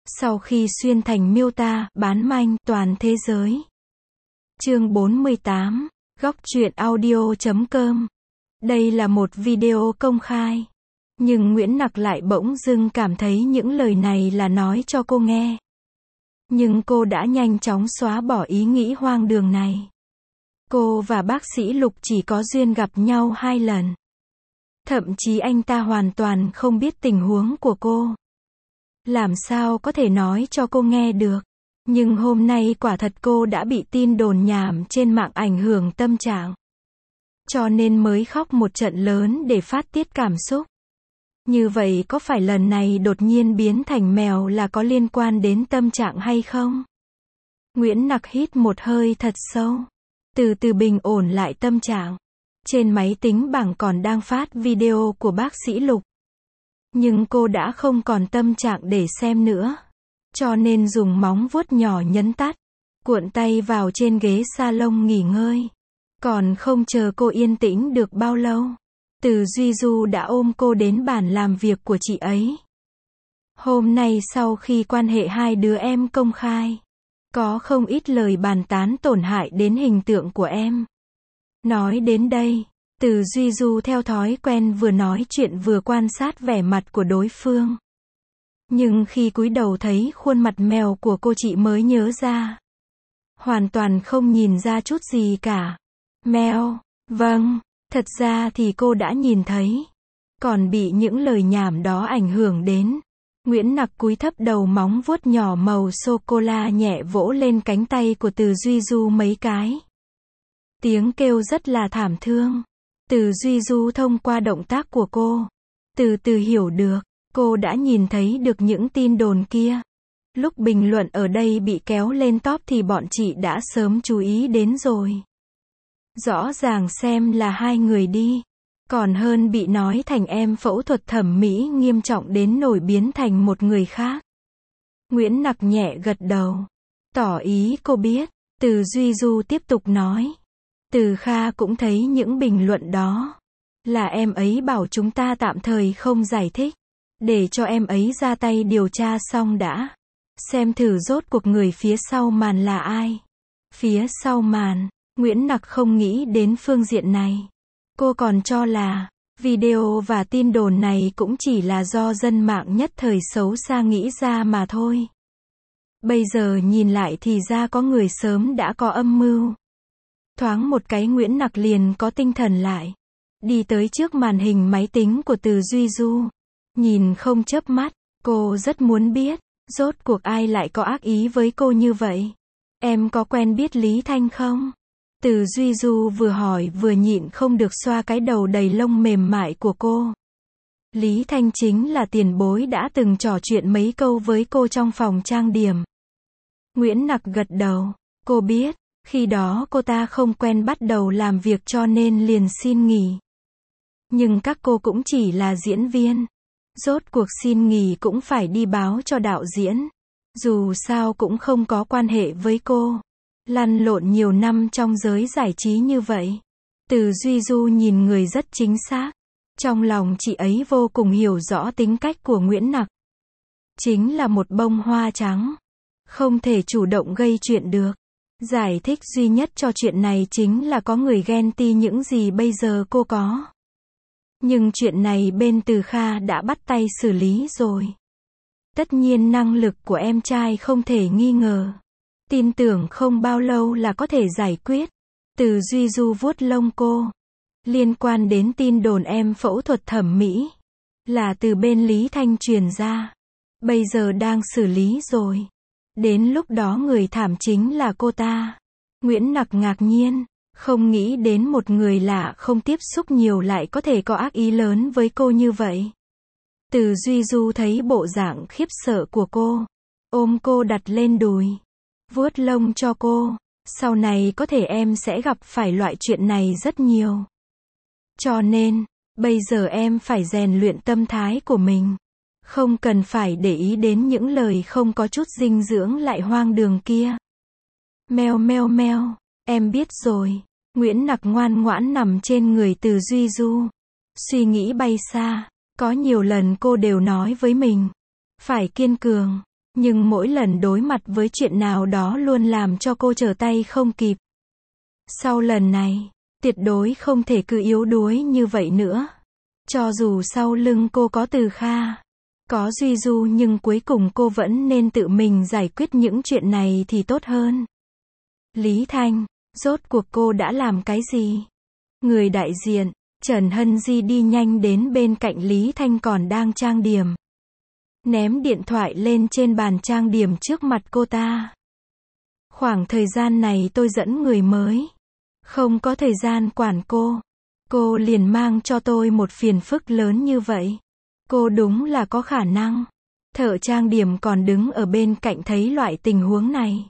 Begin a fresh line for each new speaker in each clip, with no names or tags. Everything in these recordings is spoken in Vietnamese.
Sau khi xuyên thành miêu tả, bán manh, toàn thế giới. Chương 48, góc truyện audio.com. Đây là một video công khai. Nhưng Nguyễn Nặc lại bỗng dưng cảm thấy những lời này là nói cho cô nghe. Nhưng cô đã nhanh chóng xóa bỏ ý nghĩ hoang đường này. Cô và bác sĩ Lục chỉ có duyên gặp nhau 2 lần. Thậm chí anh ta hoàn toàn không biết tình huống của cô. Làm sao có thể nói cho cô nghe được. Nhưng hôm nay quả thật cô đã bị tin đồn nhảm trên mạng ảnh hưởng tâm trạng. Cho nên mới khóc một trận lớn để phát tiết cảm xúc. Như vậy có phải lần này đột nhiên biến thành mèo là có liên quan đến tâm trạng hay không? Nguyễn Nặc hít một hơi thật sâu. Từ từ bình ổn lại tâm trạng. Trên máy tính bảng còn đang phát video của bác sĩ Lục. Nhưng cô đã không còn tâm trạng để xem nữa. Cho nên dùng móng vuốt nhỏ nhấn tắt. Cuộn tay vào trên ghế salon nghỉ ngơi. Còn không chờ cô yên tĩnh được bao lâu. Từ Duy Du đã ôm cô đến bàn làm việc của chị ấy. Hôm nay sau khi quan hệ hai đứa em công khai. Có không ít lời bàn tán tổn hại đến hình tượng của em. Nói đến đây, Từ Duy Du theo thói quen vừa nói chuyện vừa quan sát vẻ mặt của đối phương. Nhưng khi cúi đầu thấy khuôn mặt mèo của cô chị mới nhớ ra. Hoàn toàn không nhìn ra chút gì cả. Mèo, vâng, thật ra thì cô đã nhìn thấy. Còn bị những lời nhảm đó ảnh hưởng đến. Nguyễn Nặc cúi thấp đầu móng vuốt nhỏ màu sô-cô-la nhẹ vỗ lên cánh tay của Từ Duy Du mấy cái. Tiếng kêu rất là thảm thương. Từ Duy Du thông qua động tác của cô. Từ từ hiểu được. Cô đã nhìn thấy được những tin đồn kia. Lúc bình luận ở đây bị kéo lên top thì bọn chị đã sớm chú ý đến rồi. Rõ ràng xem là hai người đi. Còn hơn bị nói thành em phẫu thuật thẩm mỹ nghiêm trọng đến nổi biến thành một người khác. Nguyễn Nặc nhẹ gật đầu. Tỏ ý cô biết. Từ Duy Du tiếp tục nói. Từ Kha cũng thấy những bình luận đó. Là em ấy bảo chúng ta tạm thời không giải thích. Để cho em ấy ra tay điều tra xong đã. Xem thử rốt cuộc người phía sau màn là ai. Phía sau màn, Nguyễn Nặc không nghĩ đến phương diện này. Cô còn cho là, video và tin đồn này cũng chỉ là do dân mạng nhất thời xấu xa nghĩ ra mà thôi. Bây giờ nhìn lại thì ra có người sớm đã có âm mưu. Thoáng một cái Nguyễn Nặc liền có tinh thần lại. Đi tới trước màn hình máy tính của Từ Duy Du. Nhìn không chớp mắt, cô rất muốn biết, rốt cuộc ai lại có ác ý với cô như vậy. Em có quen biết Lý Thanh không? Từ Duy Du vừa hỏi vừa nhịn không được xoa cái đầu đầy lông mềm mại của cô. Lý Thanh chính là tiền bối đã từng trò chuyện mấy câu với cô trong phòng trang điểm. Nguyễn Nặc gật đầu, cô biết, khi đó cô ta không quen bắt đầu làm việc cho nên liền xin nghỉ. Nhưng các cô cũng chỉ là diễn viên. Rốt cuộc xin nghỉ cũng phải đi báo cho đạo diễn. Dù sao cũng không có quan hệ với cô. Lăn lộn nhiều năm trong giới giải trí như vậy. Từ Duy Du nhìn người rất chính xác. Trong lòng chị ấy vô cùng hiểu rõ tính cách của Nguyễn Nặc. Chính là một bông hoa trắng. Không thể chủ động gây chuyện được. Giải thích duy nhất cho chuyện này chính là có người ghen tị những gì bây giờ cô có. Nhưng chuyện này bên Từ Kha đã bắt tay xử lý rồi. Tất nhiên năng lực của em trai không thể nghi ngờ. Tin tưởng không bao lâu là có thể giải quyết. Từ Duy Du vuốt lông cô. Liên quan đến tin đồn em phẫu thuật thẩm mỹ. Là từ bên Lý Thanh truyền ra. Bây giờ đang xử lý rồi. Đến lúc đó người thảm chính là cô ta. Nguyễn Nặc ngạc nhiên. Không nghĩ đến một người lạ không tiếp xúc nhiều lại có thể có ác ý lớn với cô như vậy. Từ Duy Du thấy bộ dạng khiếp sợ của cô. Ôm cô đặt lên đùi. Vuốt lông cho cô. Sau này có thể em sẽ gặp phải loại chuyện này rất nhiều. Cho nên, bây giờ em phải rèn luyện tâm thái của mình. Không cần phải để ý đến những lời không có chút dinh dưỡng lại hoang đường kia. Meo meo meo, em biết rồi. Nguyễn Nặc ngoan ngoãn nằm trên người Từ Duy Du. Suy nghĩ bay xa. Có nhiều lần cô đều nói với mình. Phải kiên cường. Nhưng mỗi lần đối mặt với chuyện nào đó luôn làm cho cô trở tay không kịp. Sau lần này, tuyệt đối không thể cứ yếu đuối như vậy nữa. Cho dù sau lưng cô có Từ Kha, có Duy Du, nhưng cuối cùng cô vẫn nên tự mình giải quyết những chuyện này thì tốt hơn. Lý Thanh, rốt cuộc cô đã làm cái gì? Người đại diện, Trần Hân Di đi nhanh đến bên cạnh Lý Thanh còn đang trang điểm. Ném điện thoại lên trên bàn trang điểm trước mặt cô ta. Khoảng thời gian này tôi dẫn người mới. Không có thời gian quản cô. Cô liền mang cho tôi một phiền phức lớn như vậy. Cô đúng là có khả năng. Thợ trang điểm còn đứng ở bên cạnh thấy loại tình huống này.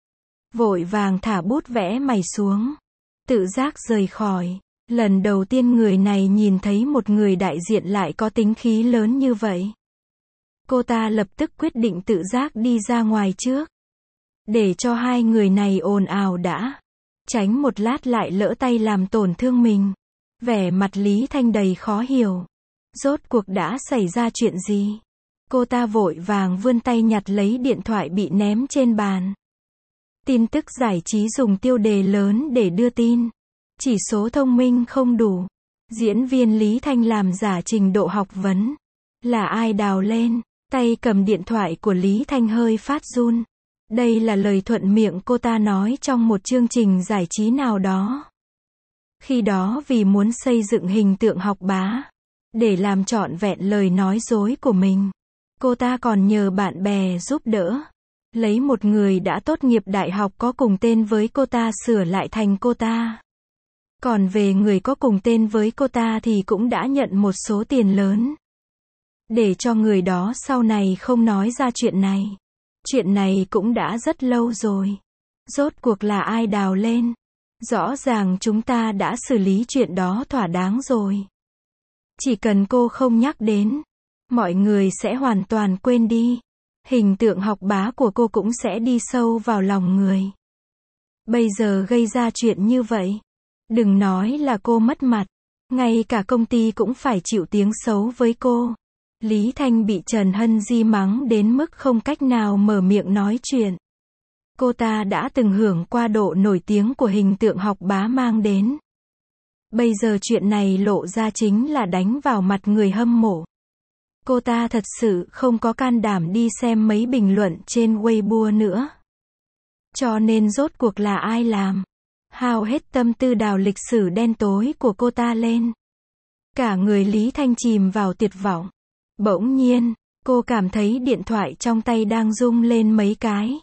Vội vàng thả bút vẽ mày xuống. Tự giác rời khỏi. Lần đầu tiên người này nhìn thấy một người đại diện lại có tính khí lớn như vậy. Cô ta lập tức quyết định tự giác đi ra ngoài trước. Để cho hai người này ồn ào đã. Tránh một lát lại lỡ tay làm tổn thương mình. Vẻ mặt Lý Thanh đầy khó hiểu. Rốt cuộc đã xảy ra chuyện gì? Cô ta vội vàng vươn tay nhặt lấy điện thoại bị ném trên bàn. Tin tức giải trí dùng tiêu đề lớn để đưa tin. Chỉ số thông minh không đủ. Diễn viên Lý Thanh làm giả trình độ học vấn. Là ai đào lên? Tay cầm điện thoại của Lý Thanh hơi phát run. Đây là lời thuận miệng cô ta nói trong một chương trình giải trí nào đó. Khi đó vì muốn xây dựng hình tượng học bá, để làm trọn vẹn lời nói dối của mình, cô ta còn nhờ bạn bè giúp đỡ. Lấy một người đã tốt nghiệp đại học có cùng tên với cô ta sửa lại thành cô ta. Còn về người có cùng tên với cô ta thì cũng đã nhận một số tiền lớn. Để cho người đó sau này không nói ra chuyện này. Chuyện này cũng đã rất lâu rồi. Rốt cuộc là ai đào lên? Rõ ràng chúng ta đã xử lý chuyện đó thỏa đáng rồi. Chỉ cần cô không nhắc đến, mọi người sẽ hoàn toàn quên đi. Hình tượng học bá của cô cũng sẽ đi sâu vào lòng người. Bây giờ gây ra chuyện như vậy. Đừng nói là cô mất mặt. Ngay cả công ty cũng phải chịu tiếng xấu với cô. Lý Thanh bị Trần Hân Di mắng đến mức không cách nào mở miệng nói chuyện. Cô ta đã từng hưởng qua độ nổi tiếng của hình tượng học bá mang đến. Bây giờ chuyện này lộ ra chính là đánh vào mặt người hâm mộ. Cô ta thật sự không có can đảm đi xem mấy bình luận trên Weibo nữa. Cho nên rốt cuộc là ai làm? Hao hết tâm tư đào lịch sử đen tối của cô ta lên. Cả người Lý Thanh chìm vào tuyệt vọng. Bỗng nhiên, cô cảm thấy điện thoại trong tay đang rung lên mấy cái.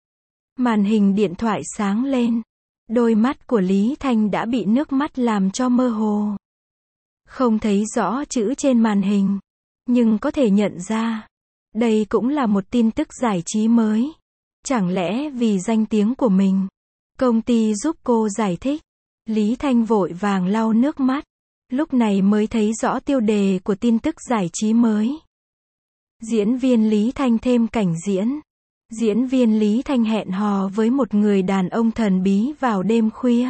Màn hình điện thoại sáng lên. Đôi mắt của Lý Thanh đã bị nước mắt làm cho mơ hồ. Không thấy rõ chữ trên màn hình. Nhưng có thể nhận ra. Đây cũng là một tin tức giải trí mới. Chẳng lẽ vì danh tiếng của mình, công ty giúp cô giải thích. Lý Thanh vội vàng lau nước mắt. Lúc này mới thấy rõ tiêu đề của tin tức giải trí mới. Diễn viên Lý Thanh thêm cảnh diễn. Diễn viên Lý Thanh hẹn hò với một người đàn ông thần bí vào đêm khuya.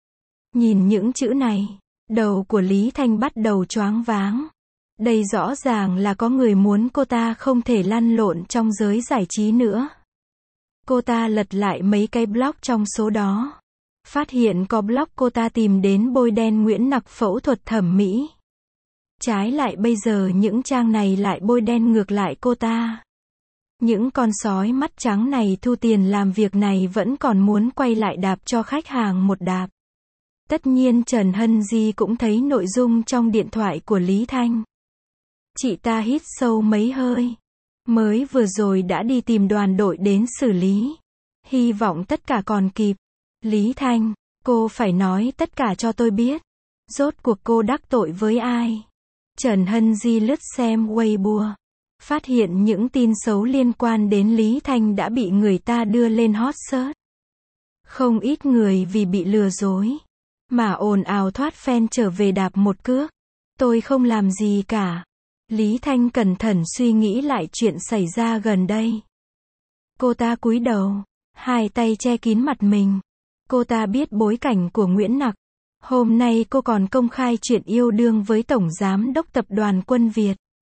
Nhìn những chữ này, đầu của Lý Thanh bắt đầu choáng váng. Đây rõ ràng là có người muốn cô ta không thể lăn lộn trong giới giải trí nữa. Cô ta lật lại mấy cái blog trong số đó. Phát hiện có blog cô ta tìm đến bôi đen Nguyễn Nặc phẫu thuật thẩm mỹ. Trái lại bây giờ những trang này lại bôi đen ngược lại cô ta. Những con sói mắt trắng này thu tiền làm việc này vẫn còn muốn quay lại đạp cho khách hàng một đạp. Tất nhiên Trần Hân Di cũng thấy nội dung trong điện thoại của Lý Thanh. Chị ta hít sâu mấy hơi. Mới vừa rồi đã đi tìm đoàn đội đến xử lý. Hy vọng tất cả còn kịp. Lý Thanh, cô phải nói tất cả cho tôi biết. Rốt cuộc cô đắc tội với ai? Trần Hân Di lướt xem Weibo. Phát hiện những tin xấu liên quan đến Lý Thanh đã bị người ta đưa lên hot search. Không ít người vì bị lừa dối mà ồn ào thoát fan trở về đạp một cước. Tôi không làm gì cả. Lý Thanh cẩn thận suy nghĩ lại chuyện xảy ra gần đây. Cô ta cúi đầu, hai tay che kín mặt mình. Cô ta biết bối cảnh của Nguyễn Nặc. Hôm nay cô còn công khai chuyện yêu đương với Tổng Giám đốc Tập đoàn Quân Việt.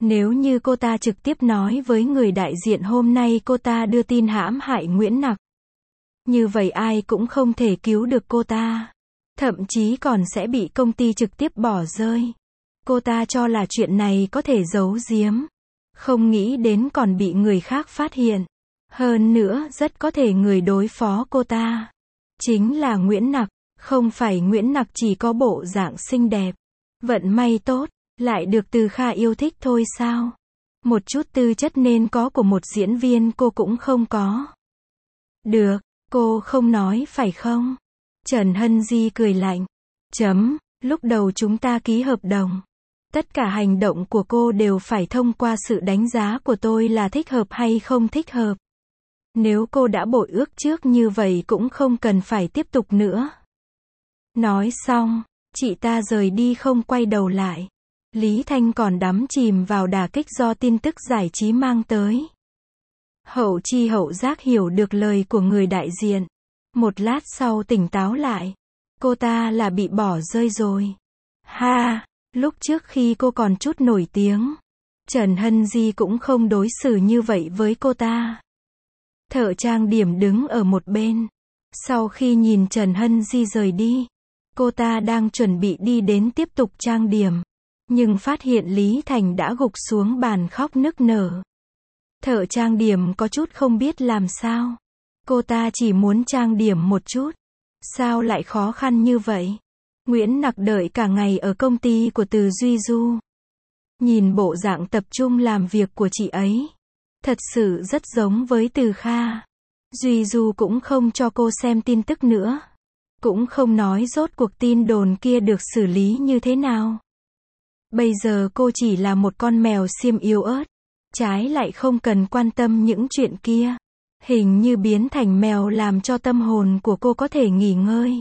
Nếu như cô ta trực tiếp nói với người đại diện hôm nay cô ta đưa tin hãm hại Nguyễn Nặc, như vậy ai cũng không thể cứu được cô ta. Thậm chí còn sẽ bị công ty trực tiếp bỏ rơi. Cô ta cho là chuyện này có thể giấu giếm. Không nghĩ đến còn bị người khác phát hiện. Hơn nữa rất có thể người đối phó cô ta chính là Nguyễn Nặc. Không phải Nguyễn Nặc chỉ có bộ dạng xinh đẹp, vận may tốt, lại được Từ Kha yêu thích thôi sao? Một chút tư chất nên có của một diễn viên cô cũng không có. Được, cô không nói phải không? Trần Hân Di cười lạnh. Lúc đầu chúng ta ký hợp đồng. Tất cả hành động của cô đều phải thông qua sự đánh giá của tôi là thích hợp hay không thích hợp. Nếu cô đã bội ước trước như vậy cũng không cần phải tiếp tục nữa. Nói xong, chị ta rời đi không quay đầu lại. Lý Thanh còn đắm chìm vào đả kích do tin tức giải trí mang tới. Hậu chi hậu giác hiểu được lời của người đại diện. Một lát sau tỉnh táo lại. Cô ta là bị bỏ rơi rồi. Ha, lúc trước khi cô còn chút nổi tiếng, Trần Hân Di cũng không đối xử như vậy với cô ta. Thợ trang điểm đứng ở một bên. Sau khi nhìn Trần Hân Di rời đi, cô ta đang chuẩn bị đi đến tiếp tục trang điểm. Nhưng phát hiện Lý Thành đã gục xuống bàn khóc nức nở. Thợ trang điểm có chút không biết làm sao. Cô ta chỉ muốn trang điểm một chút. Sao lại khó khăn như vậy? Nguyễn Nặc đợi cả ngày ở công ty của Từ Duy Du. Nhìn bộ dạng tập trung làm việc của chị ấy, thật sự rất giống với Từ Kha. Duy Du cũng không cho cô xem tin tức nữa. Cũng không nói rốt cuộc tin đồn kia được xử lý như thế nào. Bây giờ cô chỉ là một con mèo xiêm yếu ớt. Trái lại không cần quan tâm những chuyện kia. Hình như biến thành mèo làm cho tâm hồn của cô có thể nghỉ ngơi.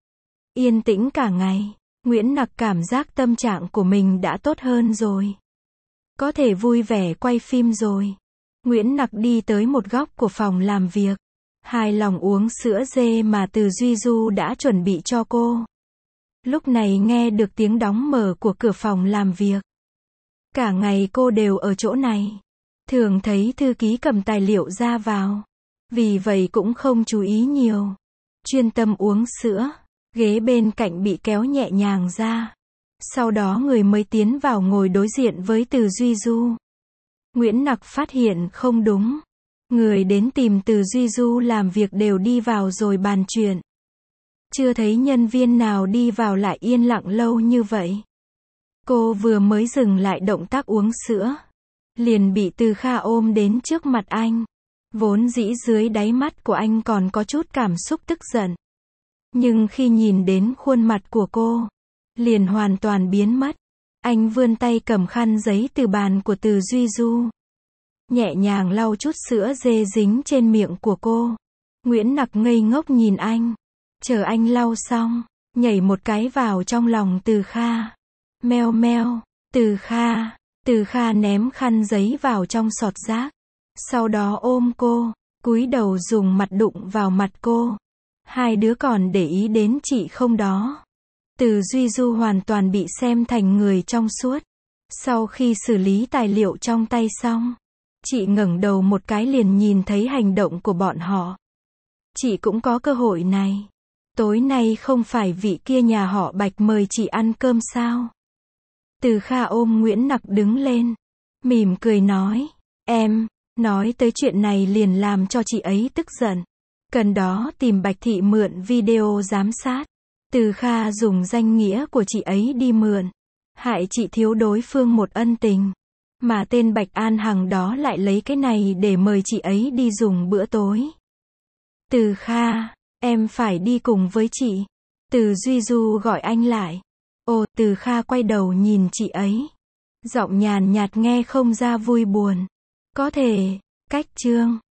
Yên tĩnh cả ngày. Nguyễn Nặc cảm giác tâm trạng của mình đã tốt hơn rồi. Có thể vui vẻ quay phim rồi. Nguyễn Nặc đi tới một góc của phòng làm việc. Hài lòng uống sữa dê mà Từ Duy Du đã chuẩn bị cho cô. Lúc này nghe được tiếng đóng mở của cửa phòng làm việc. Cả ngày cô đều ở chỗ này. Thường thấy thư ký cầm tài liệu ra vào. Vì vậy cũng không chú ý nhiều. Chuyên tâm uống sữa. Ghế bên cạnh bị kéo nhẹ nhàng ra. Sau đó người mới tiến vào ngồi đối diện với Từ Duy Du. Nguyễn Nặc phát hiện không đúng. Người đến tìm Từ Duy Du làm việc đều đi vào rồi bàn chuyện. Chưa thấy nhân viên nào đi vào lại yên lặng lâu như vậy. Cô vừa mới dừng lại động tác uống sữa, liền bị Từ Kha ôm đến trước mặt anh. Vốn dĩ dưới đáy mắt của anh còn có chút cảm xúc tức giận. Nhưng khi nhìn đến khuôn mặt của cô, liền hoàn toàn biến mất. Anh vươn tay cầm khăn giấy từ bàn của Từ Duy Du. Nhẹ nhàng lau chút sữa dê dính trên miệng của cô. Nguyễn Nặc ngây ngốc nhìn anh. Chờ anh lau xong, nhảy một cái vào trong lòng Từ Kha. Meo meo, Từ Kha. Từ Kha ném khăn giấy vào trong sọt rác. Sau đó ôm cô, cúi đầu dùng mặt đụng vào mặt cô. Hai đứa còn để ý đến chị không đó. Từ Duy Du hoàn toàn bị xem thành người trong suốt. Sau khi xử lý tài liệu trong tay xong, chị ngẩng đầu một cái liền nhìn thấy hành động của bọn họ. Chị cũng có cơ hội này. Tối nay không phải vị kia nhà họ Bạch mời chị ăn cơm sao? Từ Kha ôm Nguyễn Nặc đứng lên, mỉm cười nói, em, nói tới chuyện này liền làm cho chị ấy tức giận. Cần đó tìm Bạch Thị mượn video giám sát. Từ Kha dùng danh nghĩa của chị ấy đi mượn. Hại chị thiếu đối phương một ân tình. Mà tên Bạch An Hằng đó lại lấy cái này để mời chị ấy đi dùng bữa tối. Từ Kha, em phải đi cùng với chị. Từ Duy Du gọi anh lại. Ồ, Từ Kha quay đầu nhìn chị ấy. Giọng nhàn nhạt nghe không ra vui buồn. Có thể, cách chương.